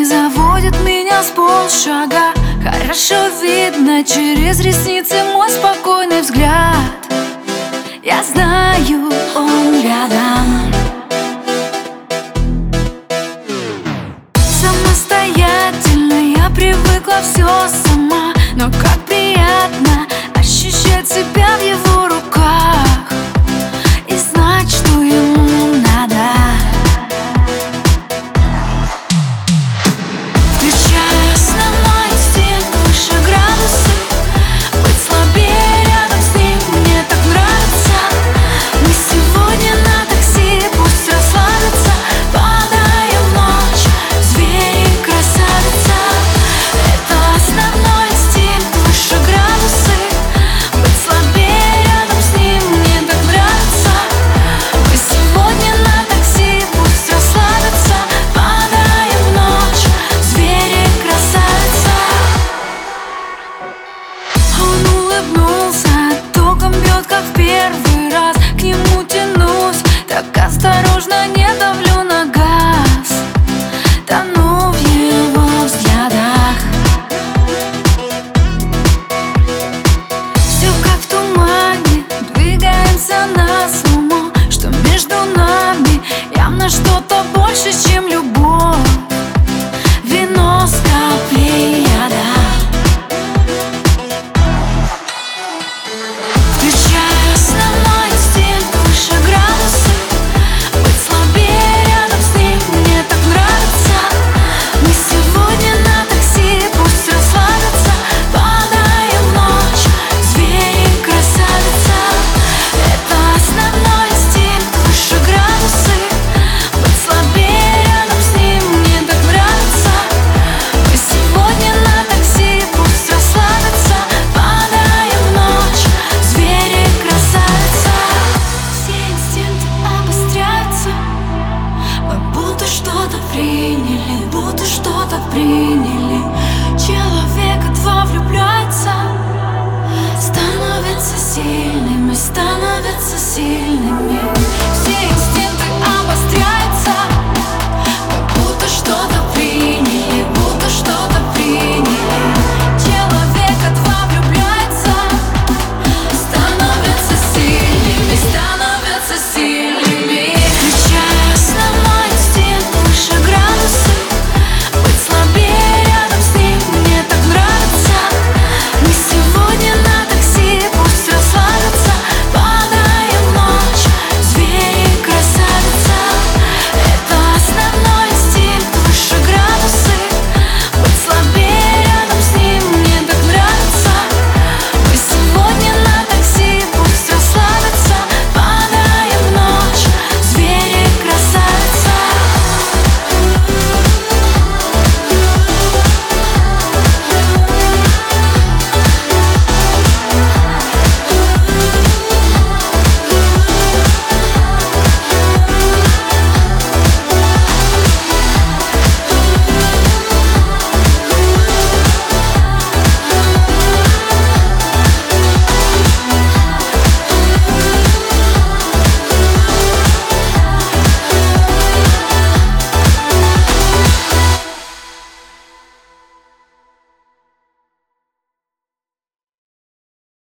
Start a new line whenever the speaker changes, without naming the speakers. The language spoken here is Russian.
заводит меня с полшага. Хорошо видно через ресницы мой спокойный взгляд. Я знаю, он рядом. Самостоятельно я привыкла все сама, но как приятно ощущать себя в его руках и знать, что ему надо. Включая основной инстинкт выше градусы, быть слабее рядом с ним мне так нравится. Мы сегодня на такси, пусть расслабится. Падаем ночь, звери, красавица. Это основной инстинкт выше градусы, быть слабее рядом с ним мне так нравится. Мы сегодня на такси, пусть расслабится. Падаем ночь, звери, красавица. Он улыбнулся, током бьет, как в первый раз. К нему тянусь, так осторожно, не давлю на газ. Тону в его взглядах. Все как в тумане, двигаемся на сломо. Что между нами явно что-то больше, чем любовь. Вино с каплей яда. Включая основной инстинкт выше градусы, быть слабее рядом с ним мне так нравится. Мы сегодня на такси, пусть расслабится. Падаем ночь, звери, красавица. Это основной инстинкт выше градусы, быть слабее рядом с ним мне так нравится. Мы сегодня на такси, пусть расслабится. Падаем ночь, звери, красавица. Все инстинкты обостряются. Мы будто что-то приняли, будто что-то приняли. Человека два влюбляется, становятся сильными, становятся сильными.